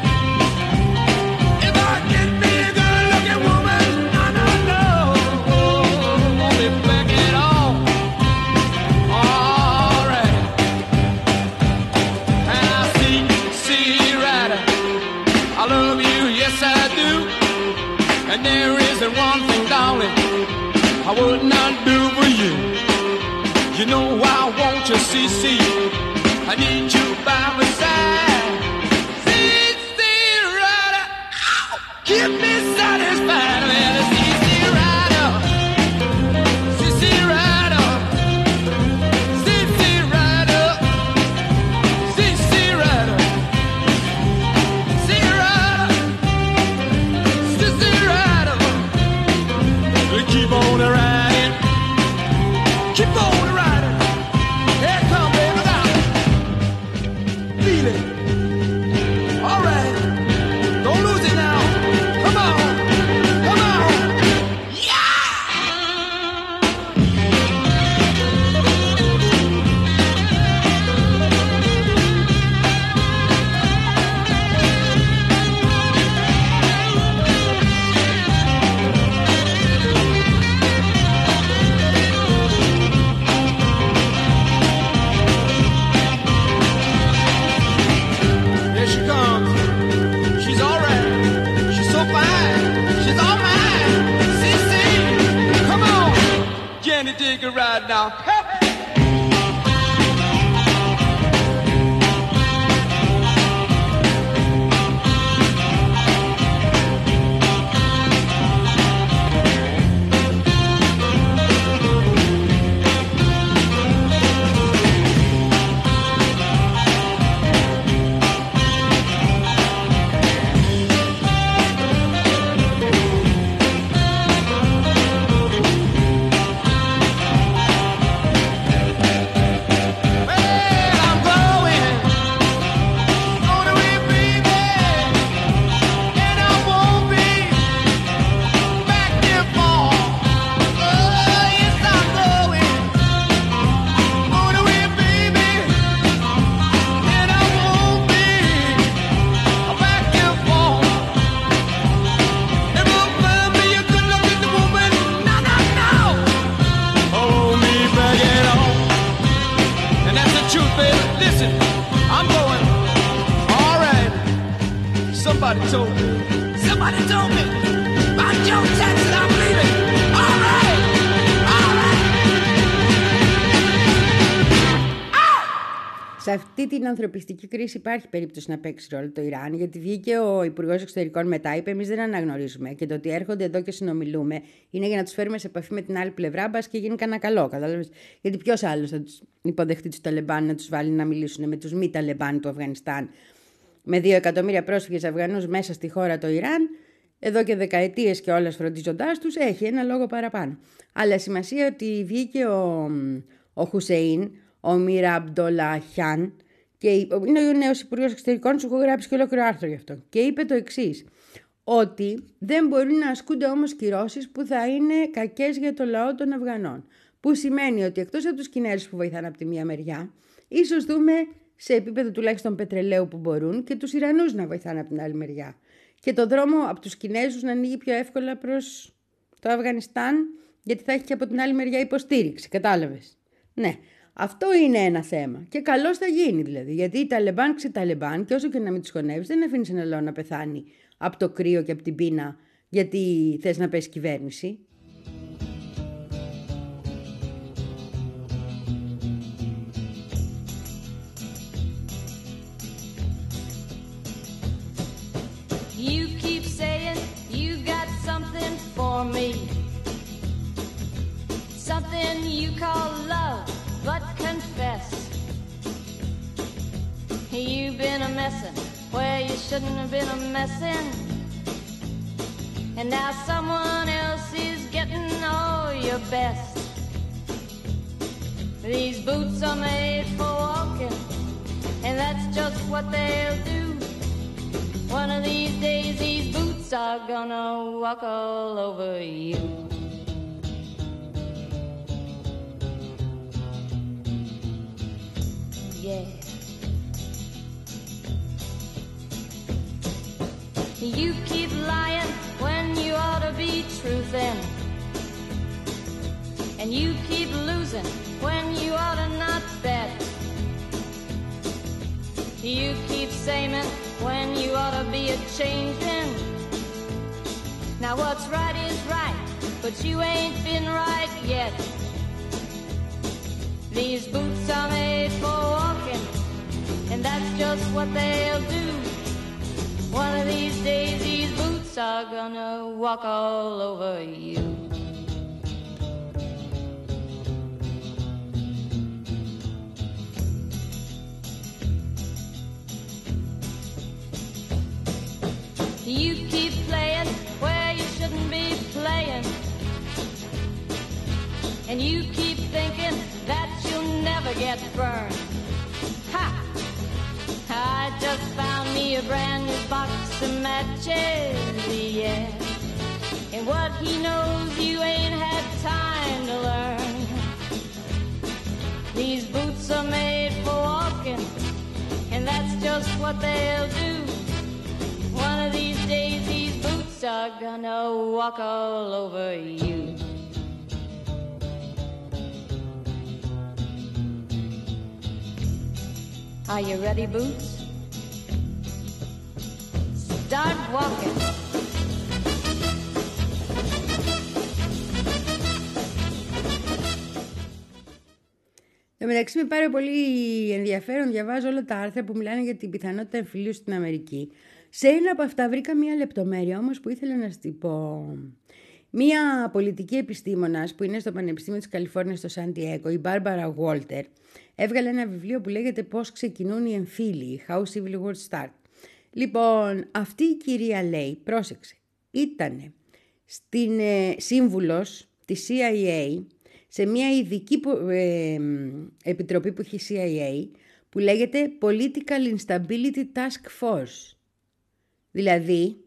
If I get me a good-looking woman, no, no, no, won't be back at all. All right. And I see, see, Ryder, I love you, yes I do. And there isn't one thing, darling, I would not do for you. You know I want you, see, see, I need you by my side. See, see, Ryder, ow, keep me satisfied. Well, see, see, Ryder, see, see, Ryder, see, see, Ryder, see, see, Ryder, see, Ryder, see, see, Ryder. We keep on riding, keep on riding. Here come, baby, now. Feel it. All right. Don't lose it now. Come on. Come on. Yeah! Here she comes. She's all right. She's so fine. She's all mine. See, see. Come on. Jenny, take a ride now. Hey. Well, I'm going, going away, baby, and I won't be back till fall. Oh, yes, I'm going, going away, baby, and I won't be back till fall. If you'll find me a good-looking woman, no, no, no, hold me back at all. And that's the truth, baby. Listen, I'm going. All right. Somebody told me. Somebody told me. By Joe Jackson, I'm leaving. All right. All right. Σε αυτή την ανθρωπιστική κρίση υπάρχει περίπτωση να παίξει ρόλο το Ιράν, γιατί βγήκε ο Υπουργός Εξωτερικών μετά, είπε: εμείς δεν αναγνωρίζουμε. Και το ότι έρχονται εδώ και συνομιλούμε είναι για να τους φέρουμε σε επαφή με την άλλη πλευρά, μπας και γίνει κανένα καλό. Κατάλαβες? Γιατί ποιος άλλος θα τους υποδεχτεί τους Ταλεμπάν να τους βάλει να μιλήσουν με τους μη Ταλεμπάν του Αφγανιστάν, με δύο εκατομμύρια πρόσφυγες Αφγανούς μέσα στη χώρα το Ιράν, εδώ και δεκαετίες και όλας φροντίζοντάς τους, έχει ένα λόγο παραπάνω. Αλλά σημασία ότι βγήκε ο, ο Χουσέιν, ο Μίρα Αμπντολαχιάν, και είναι ο νέος Υπουργός Εξωτερικών, σου έχω γράψει και ολόκληρο άρθρο γι' αυτό. Και είπε το εξής, ότι δεν μπορούν να ασκούνται όμως κυρώσεις που θα είναι κακές για το λαό των Αφγανών. Που σημαίνει ότι εκτός από τους Κινέζους που βοηθάνε από τη μία μεριά, ίσως δούμε σε επίπεδο τουλάχιστον πετρελαίου που μπορούν και τους Ιρανούς να βοηθάνε από την άλλη μεριά. Και το δρόμο από τους Κινέζους να ανοίγει πιο εύκολα προς το Αφγανιστάν, γιατί θα έχει και από την άλλη μεριά υποστήριξη. Κατάλαβες? Ναι. Αυτό είναι ένα θέμα. Και καλώς θα γίνει δηλαδή. Γιατί οι Ταλεμπάν ξεταλεμπάν, και όσο και να μην τους χωνεύεις, δεν αφήνεις ένα λαό να πεθάνει από το κρύο και από την πείνα, γιατί θες να πέσει κυβέρνηση. You keep saying you got something for me. Something you call love, but confess messing where you shouldn't have been a messing. And now someone else is getting all your best. These boots are made for walking, and that's just what they'll do. One of these days these boots are gonna walk all over you. Yeah. You keep lying when you ought to be truthing. And you keep losing when you ought to not bet. You keep saying when you ought to be a changing. Now what's right is right, but you ain't been right yet. These boots are made for walking, and that's just what they'll do. One of these days these boots are gonna walk all over you. You keep playing where you shouldn't be playing. And you keep thinking that you'll never get burned. Ha! I just found me a brand new box of matches, yeah. And what he knows you ain't had time to learn. These boots are made for walking, and that's just what they'll do. One of these days these boots are gonna walk all over you. Are you ready, Boots? Start walking. Εν μεταξύ, με πάρα πολύ ενδιαφέρον διαβάζω όλα τα άρθρα που μιλάνε για την πιθανότητα εμφυλίου στην Αμερική. Σε ένα από αυτά βρήκα μία λεπτομέρεια όμως που ήθελα να σας την πω. Μία πολιτική επιστήμονας που είναι στο Πανεπιστήμιο της Καλιφόρνιας στο Σαν Ντιέγκο, η Μπάρμπαρα Γουόλτερ, έβγαλε ένα βιβλίο που λέγεται «Πώς ξεκινούν οι εμφύλοι», «How Civil Wars Start». Λοιπόν, αυτή η κυρία λέει, πρόσεξε, ήταν στην ε, σύμβουλος της σι άι έι σε μια ειδική ε, επιτροπή που έχει η σι άι έι που λέγεται Political Instability Task Force. Δηλαδή,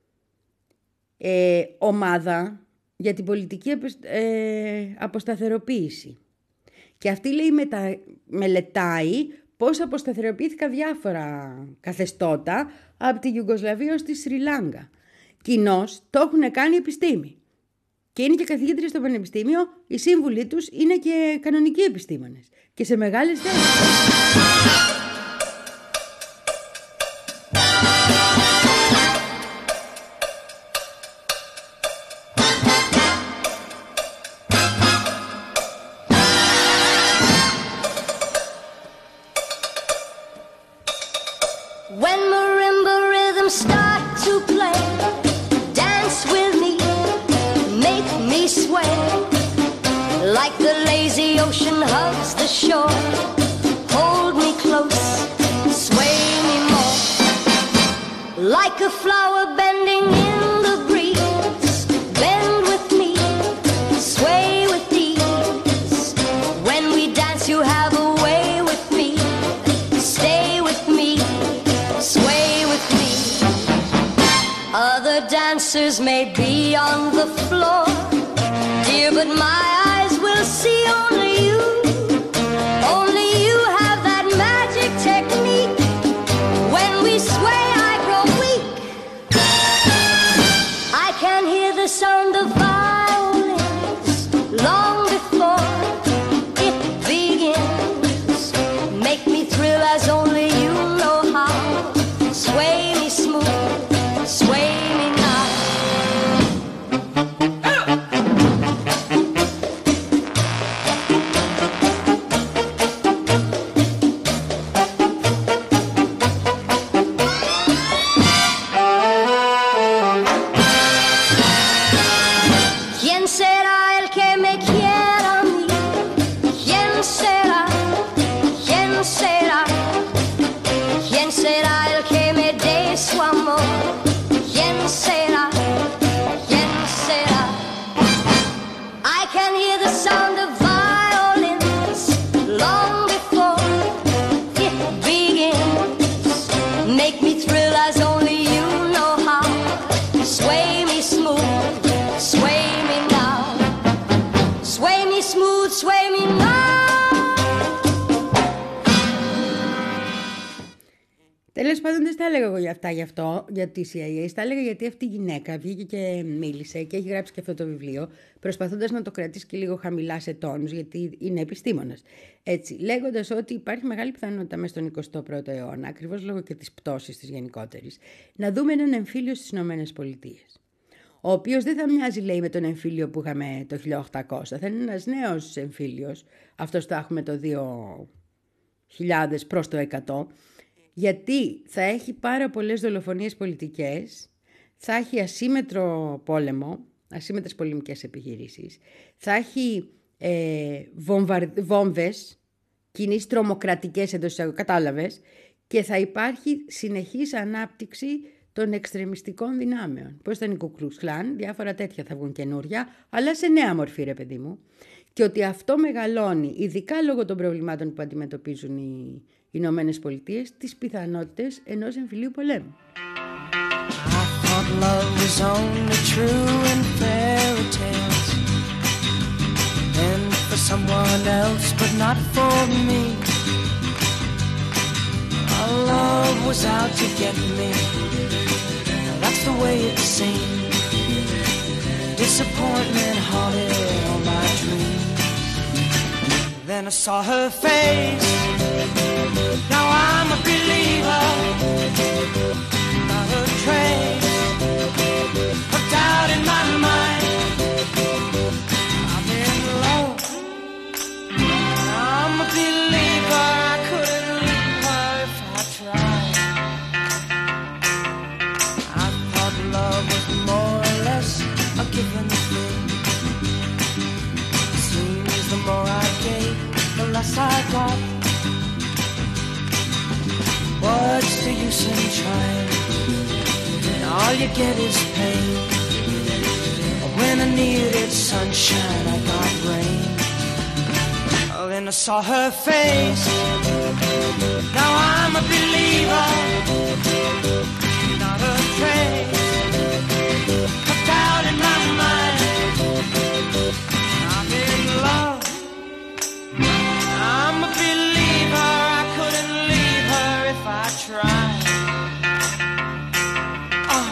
ε, ομάδα για την πολιτική ε, αποσταθεροποίηση. Και αυτή λέει μετα... μελετάει πώς αποσταθεροποιήθηκαν διάφορα καθεστώτα από τη Ιουγκοσλαβία ως τη Σρι Λάγκα. Κοινώς το έχουν κάνει επιστήμη. Και είναι και καθηγήτρια στο πανεπιστήμιο, οι σύμβουλοι τους είναι και κανονικοί επιστήμονες. Και σε μεγάλες θέσεις. When marimba rhythms start to play, dance with me, make me sway, like the lazy ocean hugs the shore. Hold me close, sway me more, like a flower bending in the breeze. Bend with me, sway with ease. When we dance you have a way with me. Stay with me, sway with me. Other dancers may be on the floor, dear, but my eyes will see only you. Only you have that magic technique. When we sway, I grow weak. I can hear the sound of violins long before it begins. Make me thrill as only you know how. Sway me smooth, sway me now. ¿Quién será el que me quiera a mí? ¿Quién será? ¿Quién será? ¿Quién será el Τέλος πάντων, δεν στα έλεγα εγώ για αυτά γι' αυτό, για τη σι άι έι. Στα έλεγα γιατί αυτή η γυναίκα βγήκε και μίλησε και έχει γράψει και αυτό το βιβλίο, προσπαθώντας να το κρατήσει και λίγο χαμηλά σε τόνους, γιατί είναι επιστήμονας. Έτσι, λέγοντας ότι υπάρχει μεγάλη πιθανότητα μέσα στον εικοστό πρώτο αιώνα, ακριβώς λόγω και της πτώσης της γενικότερης, να δούμε έναν εμφύλιο στις Ηνωμένες Πολιτείες. Ο οποίος δεν θα μοιάζει, λέει, με τον εμφύλιο που είχαμε το χίλια οκτακόσια. Θα είναι ένας νέος εμφύλιος. Αυτός το έχουμε το δύο χιλιάδες προς το εκατό. Γιατί θα έχει πάρα πολλές δολοφονίες πολιτικές, θα έχει ασύμετρο πόλεμο, ασύμετρες πολεμικές επιχειρήσεις, θα έχει ε, βομβαρ, βόμβες, κινήσεις τρομοκρατικές εντός εισαγωγικών, κατάλαβες, και θα υπάρχει συνεχής ανάπτυξη των εξτρεμιστικών δυνάμεων. Πώς ήταν η Ku Klux Klan, διάφορα τέτοια θα βγουν καινούρια, αλλά σε νέα μορφή, ρε παιδί μου. Και ότι αυτό μεγαλώνει, ειδικά λόγω των προβλημάτων που αντιμετωπίζουν οι Ηνωμένες Πολιτείες, τις πιθανότητες ενός εμφυλίου πολέμου. I thought love was only true in fairy tales, and for someone else, but not for me. Our love was out to get me. That's the way it seemed. Disappointment haunted all my dreams. Then I saw her face. Now I'm a believer. Not a trace of doubt in my mind. I'm in love. I'm a believer. I couldn't leave her if I tried. I thought love was more or less a given thing. Seems the more I gave, the less I got. What's the use in trying? And all you get is pain. When I needed sunshine, I got rain. Oh, then I saw her face. Now I'm a believer. Not a trace of doubt in my mind. I'm in love. I'm a believer. I couldn't leave her if I tried. Oh.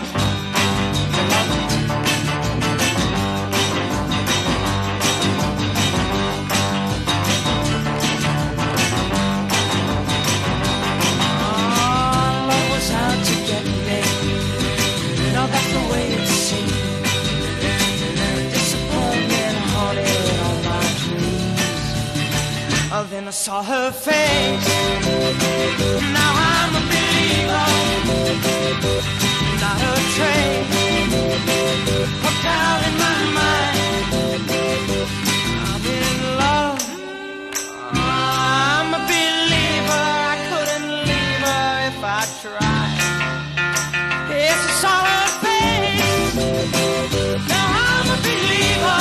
Oh, love was out to get me. No, that's the way it seemed. Disappointment haunted all my dreams. Oh, then I saw her face. Now I'm a believer. Not a trace of doubt in my mind. I'm in love. I'm a believer. I couldn't leave her if I tried. Yes, I saw her face. Now I'm a believer.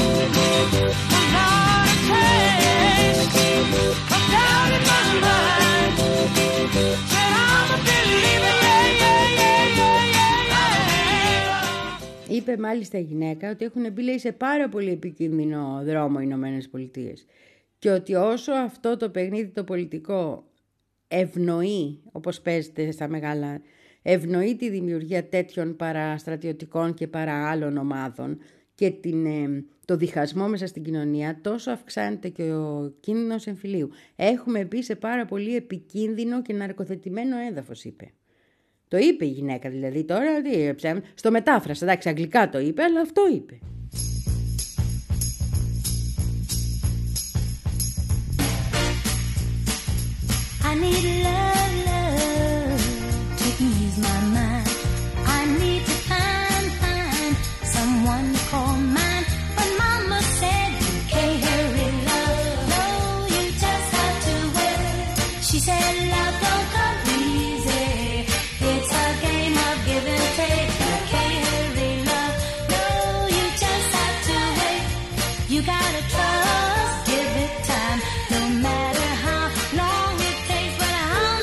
Not a trace of doubt in my mind. Said I'm a believer. Yeah, yeah, yeah, yeah, yeah, yeah. Είπε μάλιστα η γυναίκα ότι έχουν μπει, λέει, σε πάρα πολύ επικίνδυνο δρόμο οι Ηνωμένες Πολιτείες και ότι όσο αυτό το παιχνίδι το πολιτικό ευνοεί, όπως παίζεται στα μεγάλα, ευνοεί τη δημιουργία τέτοιων παραστρατιωτικών και παρά άλλων ομάδων και την, ε, το διχασμό μέσα στην κοινωνία, τόσο αυξάνεται και ο κίνδυνος εμφυλίου. Έχουμε μπει σε πάρα πολύ επικίνδυνο και ναρκοθετημένο έδαφος, είπε. Το είπε η γυναίκα δηλαδή τώρα, τι, ψέμα, στο μετάφρασα, εντάξει, αγγλικά το είπε, αλλά αυτό είπε. I need love, love to ease my mind. I need to find, find someone to call mine. But Mama said you can't hurry love. No, you just have to wait. She said love don't come easy. It's a game of give and take. You can't hurry love. No, you just have to wait. You gotta trust, give it time. No matter how long it takes, but how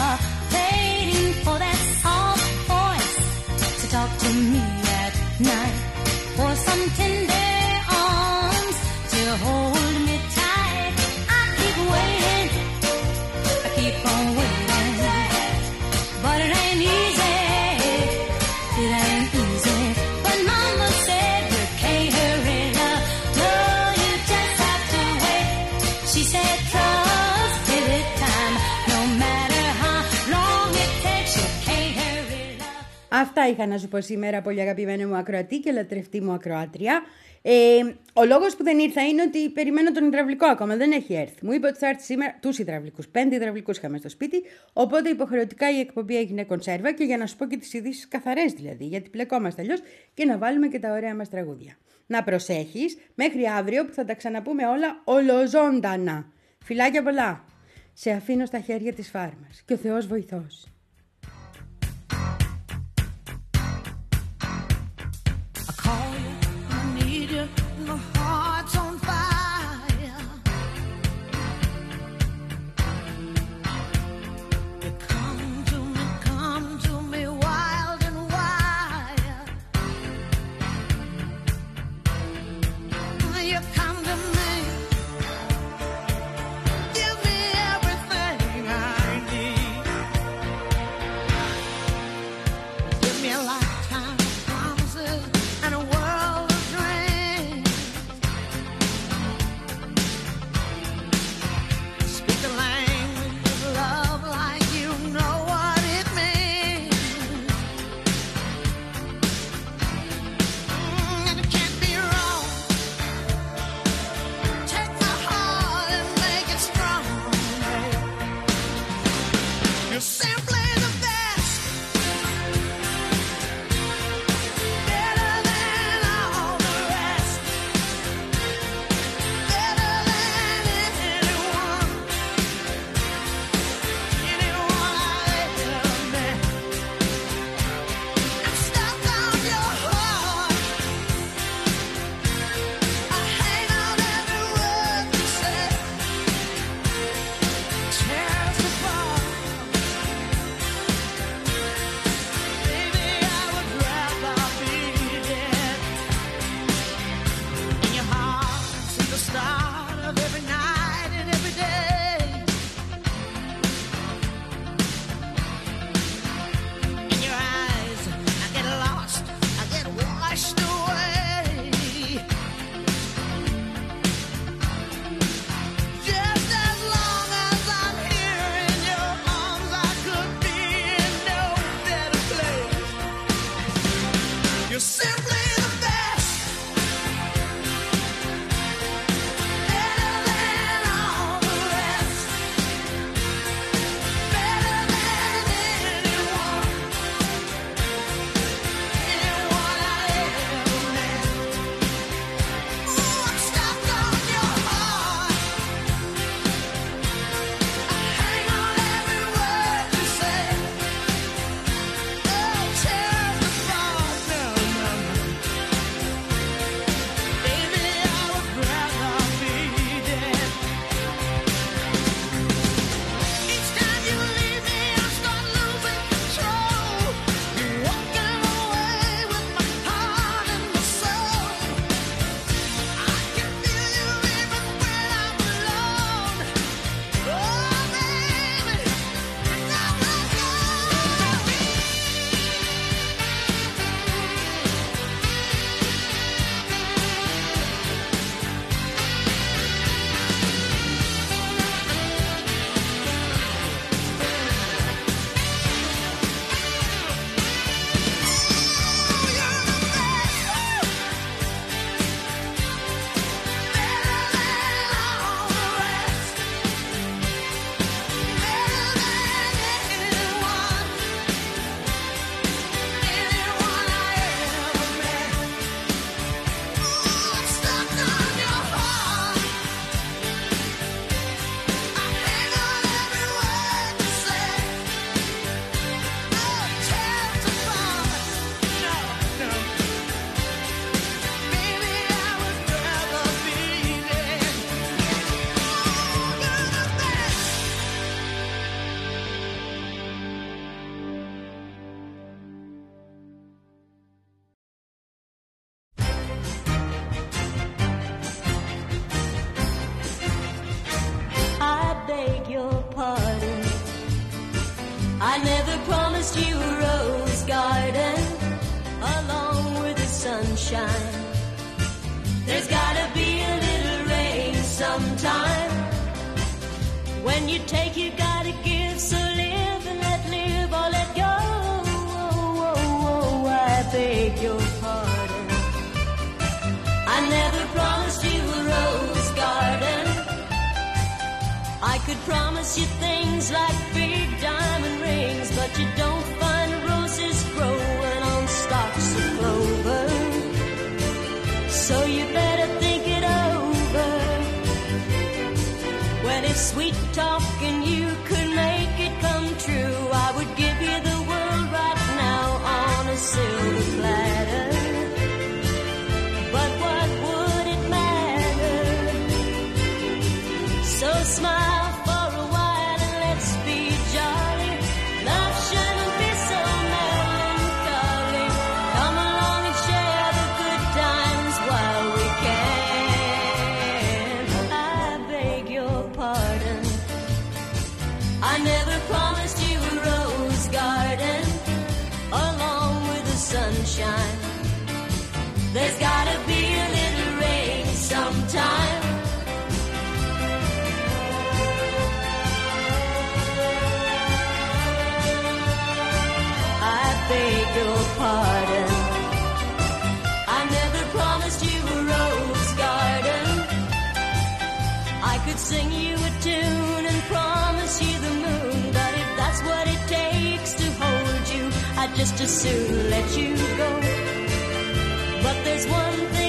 waiting for that soft voice to talk to me at night, for some tender arms to hold me tight. I keep waiting, I keep on waiting, but it ain't easy, it ain't easy. But Mama said you can't hurry love, no, you just have to wait. She said trust give it time, no matter how long it takes, you can't hurry love. Αυτά είχα να σου πω σήμερα, πολύ αγαπημένη μου ακροατή και λατρευτή μου ακροάτρια. Ε, ο λόγος που δεν ήρθα είναι ότι περιμένω τον υδραυλικό ακόμα, δεν έχει έρθει. Μου είπε ότι θα έρθει σήμερα τους υδραυλικούς. Πέντε υδραυλικούς είχαμε στο σπίτι, οπότε υποχρεωτικά η εκπομπή έγινε κονσέρβα και για να σου πω και τις ειδήσεις καθαρές δηλαδή, γιατί πλεκόμαστε αλλιώς και να βάλουμε και τα ωραία μας τραγούδια. Να προσέχεις μέχρι αύριο που θα τα ξαναπούμε όλα ολοζώντανα. Φιλάκια πολλά. Σε αφήνω στα χέρια της φάρμας και ο Θεός βοηθός. My heart's on fire. You come to me, come to me wild and wild. You come to me, give me everything I need. Give me a lifetime of promises and a world of dreams. Speak the language of love like you know what it means. Mm, and it can't be wrong. Take my heart and make it strong. You're simply the best, better than all the rest, better than anyone, anyone I've ever met. I'm stuck on your heart, I hang on every word you say. Tears apart, I never promised you a rose garden along with the sunshine. There's gotta be a little rain sometime. When you take, you gotta give, so live and let live or let go. Oh, oh, oh, I beg your pardon. I never promised you a rose garden. I could promise you things like big diamond rings, but you don't find roses growing on stalks of clover. So you better think it over. When it's sweet talking, you could make it come true. I would give you the world right now on a silver platter. But what would it matter? So smile for a while and let's be jolly. Love shouldn't be so melancholy. Come along and share the good times while we can. I beg your pardon. I never promised you a rose garden along with the sunshine. There's gotta be a little rain sometime. I beg your pardon. I never promised you a rose garden. I could sing you a tune and promise you the moon, but if that's what it takes to hold you, I'd just as soon let you go. But there's one thing